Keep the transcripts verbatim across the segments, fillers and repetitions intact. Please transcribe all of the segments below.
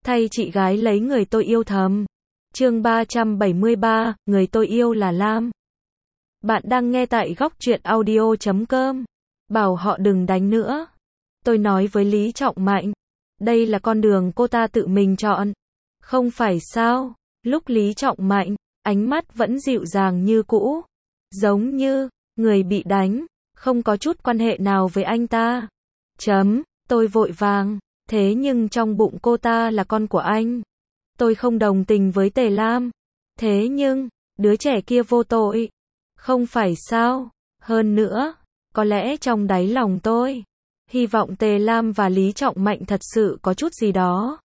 thay chị gái lấy người tôi yêu thầm. Chương ba trăm bảy mươi ba, người tôi yêu là Lam. Bạn đang nghe tại góc truyện audio chấm com. Bảo họ đừng đánh nữa. Tôi nói với Lý Trọng Mạnh. Đây là con đường cô ta tự mình chọn. Không phải sao? Lúc Lý Trọng Mạnh, ánh mắt vẫn dịu dàng như cũ. Giống như, người bị đánh, không có chút quan hệ nào với anh ta. Chấm, tôi vội vàng. Thế nhưng trong bụng cô ta là con của anh. Tôi không đồng tình với Tề Lam. Thế nhưng, đứa trẻ kia vô tội. Không phải sao? Hơn nữa, có lẽ trong đáy lòng tôi, hy vọng Tề Lam và Lý Trọng Mạnh thật sự có chút gì đó.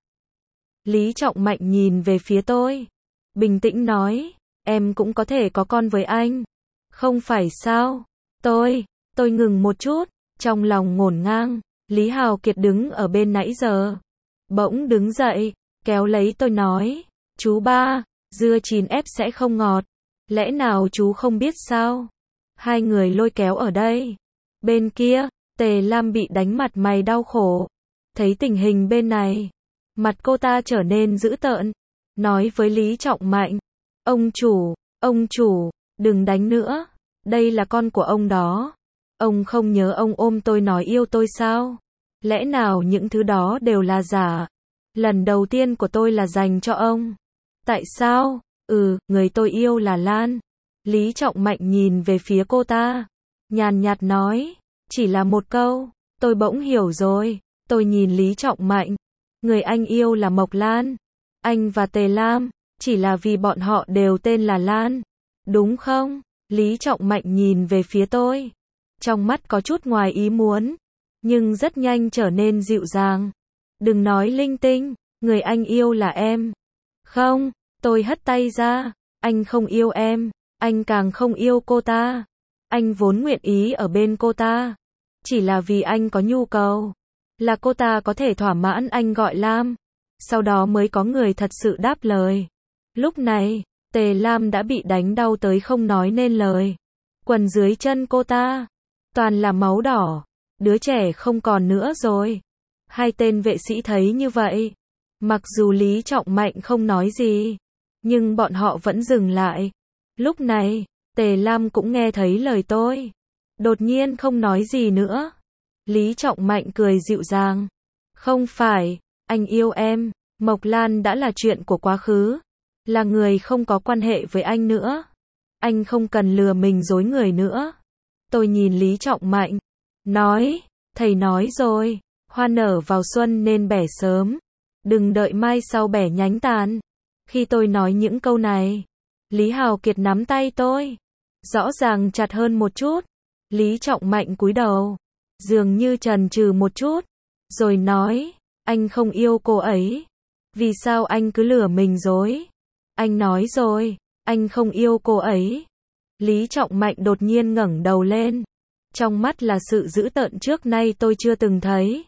Lý Trọng Mạnh nhìn về phía tôi. Bình tĩnh nói, em cũng có thể có con với anh. Không phải sao? Tôi, tôi ngừng một chút, trong lòng ngổn ngang. Lý Hào Kiệt đứng ở bên nãy giờ. Bỗng đứng dậy, kéo lấy tôi nói. Chú ba, dưa chín ép sẽ không ngọt. Lẽ nào chú không biết sao? Hai người lôi kéo ở đây. Bên kia, Tề Lam bị đánh mặt mày đau khổ. Thấy tình hình bên này, mặt cô ta trở nên dữ tợn. Nói với Lý Trọng Mạnh. Ông chủ, ông chủ, đừng đánh nữa. Đây là con của ông đó. Ông không nhớ ông ôm tôi nói yêu tôi sao? Lẽ nào những thứ đó đều là giả? Lần đầu tiên của tôi là dành cho ông. Tại sao? Ừ, người tôi yêu là Lan. Lý Trọng Mạnh nhìn về phía cô ta. Nhàn nhạt nói. Chỉ là một câu. Tôi bỗng hiểu rồi. Tôi nhìn Lý Trọng Mạnh. Người anh yêu là Mộc Lan. Anh và Tề Lam, chỉ là vì bọn họ đều tên là Lan. Đúng không? Lý Trọng Mạnh nhìn về phía tôi. Trong mắt có chút ngoài ý muốn. Nhưng rất nhanh trở nên dịu dàng. Đừng nói linh tinh. Người anh yêu là em. Không, tôi hất tay ra. Anh không yêu em. Anh càng không yêu cô ta. Anh vốn nguyện ý ở bên cô ta. Chỉ là vì anh có nhu cầu. Là cô ta có thể thỏa mãn anh gọi Lam. Sau đó mới có người thật sự đáp lời. Lúc này, Tề Lam đã bị đánh đau tới không nói nên lời. Quần dưới chân cô ta, toàn là máu đỏ. Đứa trẻ không còn nữa rồi. Hai tên vệ sĩ thấy như vậy. Mặc dù Lý Trọng Mạnh không nói gì, nhưng bọn họ vẫn dừng lại. Lúc này, Tề Lam cũng nghe thấy lời tôi. Đột nhiên không nói gì nữa. Lý Trọng Mạnh cười dịu dàng. Không phải, anh yêu em. Mộc Lan đã là chuyện của quá khứ. Là người không có quan hệ với anh nữa. Anh không cần lừa mình dối người nữa. Tôi nhìn Lý Trọng Mạnh. Nói, thầy nói rồi. Hoa nở vào xuân nên bẻ sớm. Đừng đợi mai sau bẻ nhánh tàn. Khi tôi nói những câu này, Lý Hào Kiệt nắm tay tôi. Rõ ràng chặt hơn một chút. Lý Trọng Mạnh cúi đầu. Dường như chần chừ một chút. Rồi nói, anh không yêu cô ấy. Vì sao anh cứ lừa mình dối? Anh nói rồi, anh không yêu cô ấy. Lý Trọng Mạnh đột nhiên ngẩng đầu lên. Trong mắt là sự dữ tợn trước nay tôi chưa từng thấy.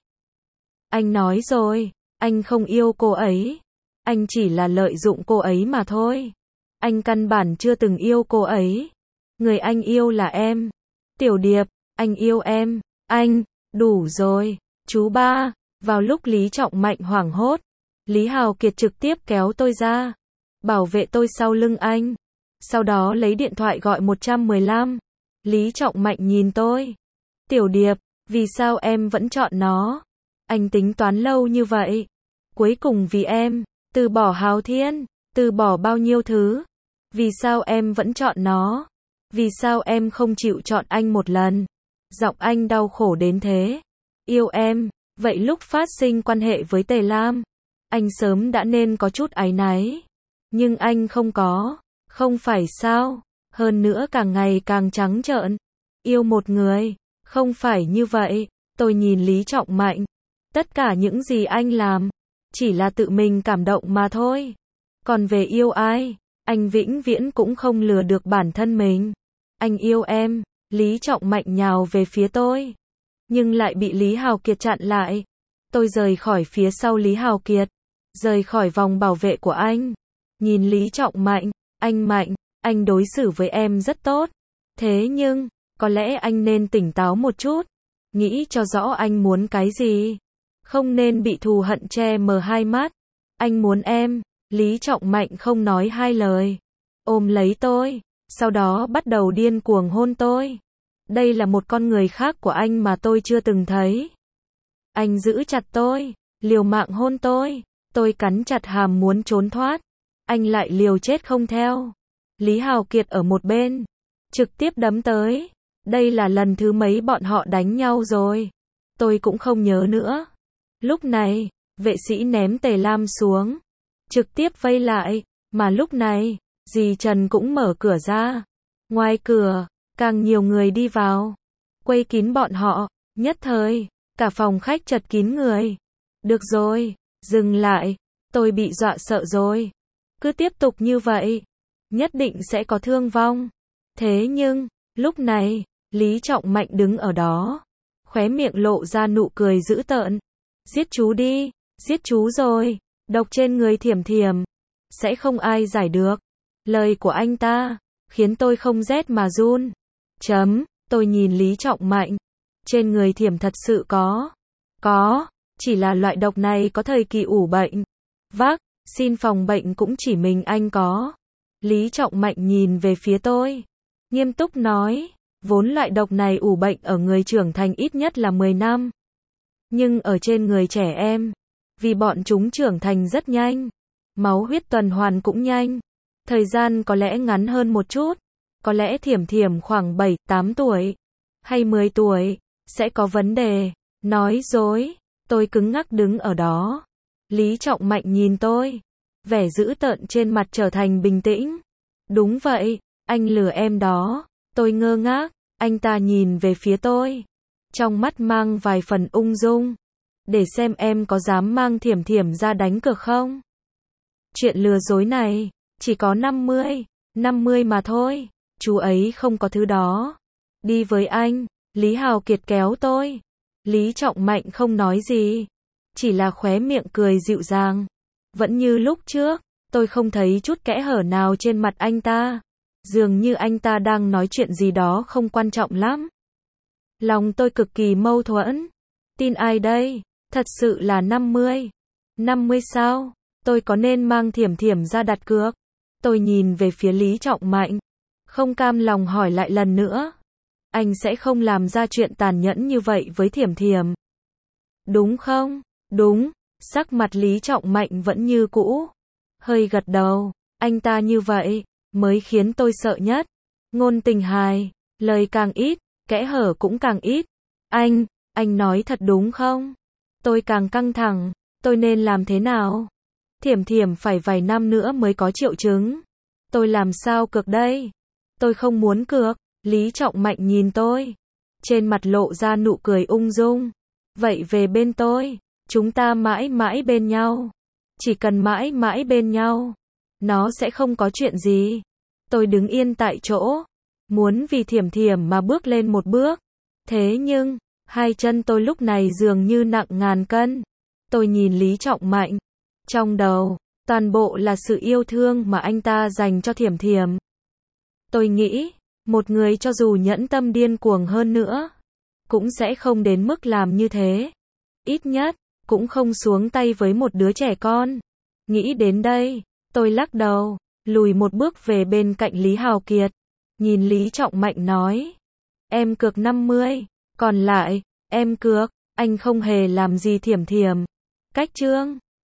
Anh nói rồi, anh không yêu cô ấy. Anh chỉ là lợi dụng cô ấy mà thôi. Anh căn bản chưa từng yêu cô ấy. Người anh yêu là em. Tiểu Điệp, anh yêu em. Anh, đủ rồi. Chú ba, vào lúc Lý Trọng Mạnh hoảng hốt, Lý Hào Kiệt trực tiếp kéo tôi ra. Bảo vệ tôi sau lưng anh. Sau đó lấy điện thoại gọi một một năm. Lý Trọng Mạnh nhìn tôi. Tiểu Điệp, vì sao em vẫn chọn nó? Anh tính toán lâu như vậy. Cuối cùng vì em, từ bỏ Hào Thiên, từ bỏ bao nhiêu thứ. Vì sao em vẫn chọn nó? Vì sao em không chịu chọn anh một lần? Giọng anh đau khổ đến thế. Yêu em, vậy lúc phát sinh quan hệ với Tề Lam, anh sớm đã nên có chút áy náy. Nhưng anh không có. Không phải sao? Hơn nữa càng ngày càng trắng trợn. Yêu một người. Không phải như vậy. Tôi nhìn Lý Trọng Mạnh. Tất cả những gì anh làm, chỉ là tự mình cảm động mà thôi. Còn về yêu ai, anh vĩnh viễn cũng không lừa được bản thân mình. Anh yêu em. Lý Trọng Mạnh nhào về phía tôi. Nhưng lại bị Lý Hào Kiệt chặn lại. Tôi rời khỏi phía sau Lý Hào Kiệt. Rời khỏi vòng bảo vệ của anh. Nhìn Lý Trọng Mạnh. Anh Mạnh, anh đối xử với em rất tốt. Thế nhưng, có lẽ anh nên tỉnh táo một chút. Nghĩ cho rõ anh muốn cái gì. Không nên bị thù hận che mờ hai mắt. Anh muốn em. Lý Trọng Mạnh không nói hai lời. Ôm lấy tôi. Sau đó bắt đầu điên cuồng hôn tôi. Đây là một con người khác của anh mà tôi chưa từng thấy. Anh giữ chặt tôi. Liều mạng hôn tôi. Tôi cắn chặt hàm muốn trốn thoát. Anh lại liều chết không theo. Lý Hào Kiệt ở một bên. Trực tiếp đấm tới. Đây là lần thứ mấy bọn họ đánh nhau rồi. Tôi cũng không nhớ nữa. Lúc này, vệ sĩ ném Tề Lam xuống. Trực tiếp vây lại. Mà lúc này, dì Trần cũng mở cửa ra. Ngoài cửa, càng nhiều người đi vào. Quây kín bọn họ. Nhất thời, cả phòng khách chật kín người. Được rồi, dừng lại. Tôi bị dọa sợ rồi. Cứ tiếp tục như vậy, nhất định sẽ có thương vong. Thế nhưng, lúc này, Lý Trọng Mạnh đứng ở đó. Khóe miệng lộ ra nụ cười dữ tợn. Giết chú đi, giết chú rồi. Độc trên người Thiểm Thiểm. Sẽ không ai giải được. Lời của anh ta, khiến tôi không rét mà run. Chấm, tôi nhìn Lý Trọng Mạnh. Trên người Thiểm thật sự có. Có, chỉ là loại độc này có thời kỳ ủ bệnh. Vác, xin phòng bệnh cũng chỉ mình anh có. Lý Trọng Mạnh nhìn về phía tôi. Nghiêm túc nói, vốn loại độc này ủ bệnh ở người trưởng thành ít nhất là mười năm. Nhưng ở trên người trẻ em, vì bọn chúng trưởng thành rất nhanh, máu huyết tuần hoàn cũng nhanh. Thời gian có lẽ ngắn hơn một chút. Có lẽ Thiểm Thiểm khoảng bảy, tám tuổi, hay mười tuổi, sẽ có vấn đề. Nói dối, tôi cứng ngắc đứng ở đó. Lý Trọng Mạnh nhìn tôi. Vẻ dữ tợn trên mặt trở thành bình tĩnh. Đúng vậy, anh lừa em đó. Tôi ngơ ngác, anh ta nhìn về phía tôi. Trong mắt mang vài phần ung dung. Để xem em có dám mang Thiểm Thiểm ra đánh cược không? Chuyện lừa dối này, chỉ có năm mươi, năm mươi mà thôi. Chú ấy không có thứ đó. Đi với anh, Lý Hào Kiệt kéo tôi. Lý Trọng Mạnh không nói gì. Chỉ là khóe miệng cười dịu dàng. Vẫn như lúc trước, tôi không thấy chút kẽ hở nào trên mặt anh ta. Dường như anh ta đang nói chuyện gì đó không quan trọng lắm. Lòng tôi cực kỳ mâu thuẫn. Tin ai đây? Thật sự là năm mươi. năm mươi sao? Tôi có nên mang Thiểm Thiểm ra đặt cược? Tôi nhìn về phía Lý Trọng Mạnh. Không cam lòng hỏi lại lần nữa. Anh sẽ không làm ra chuyện tàn nhẫn như vậy với Thiểm Thiểm. Đúng không? Đúng. Sắc mặt Lý Trọng Mạnh vẫn như cũ. Hơi gật đầu. Anh ta như vậy, mới khiến tôi sợ nhất. Ngôn tình hài, lời càng ít, kẽ hở cũng càng ít. Anh, anh nói thật đúng không? Tôi càng căng thẳng. Tôi nên làm thế nào? Thiểm Thiểm phải vài năm nữa mới có triệu chứng. Tôi làm sao cược đây? Tôi không muốn cược. Lý Trọng Mạnh nhìn tôi. Trên mặt lộ ra nụ cười ung dung. Vậy về bên tôi. Chúng ta mãi mãi bên nhau. Chỉ cần mãi mãi bên nhau. Nó sẽ không có chuyện gì. Tôi đứng yên tại chỗ. Muốn vì Thiểm Thiểm mà bước lên một bước. Thế nhưng, hai chân tôi lúc này dường như nặng ngàn cân. Tôi nhìn Lý Trọng Mạnh. Trong đầu, toàn bộ là sự yêu thương mà anh ta dành cho Thiểm Thiểm. Tôi nghĩ, một người cho dù nhẫn tâm điên cuồng hơn nữa, cũng sẽ không đến mức làm như thế. Ít nhất, cũng không xuống tay với một đứa trẻ con. Nghĩ đến đây, tôi lắc đầu, lùi một bước về bên cạnh Lý Hào Kiệt. Nhìn Lý Trọng Mạnh nói. Em cược năm mươi, còn lại, em cược, anh không hề làm gì Thiểm Thiểm. Cách chương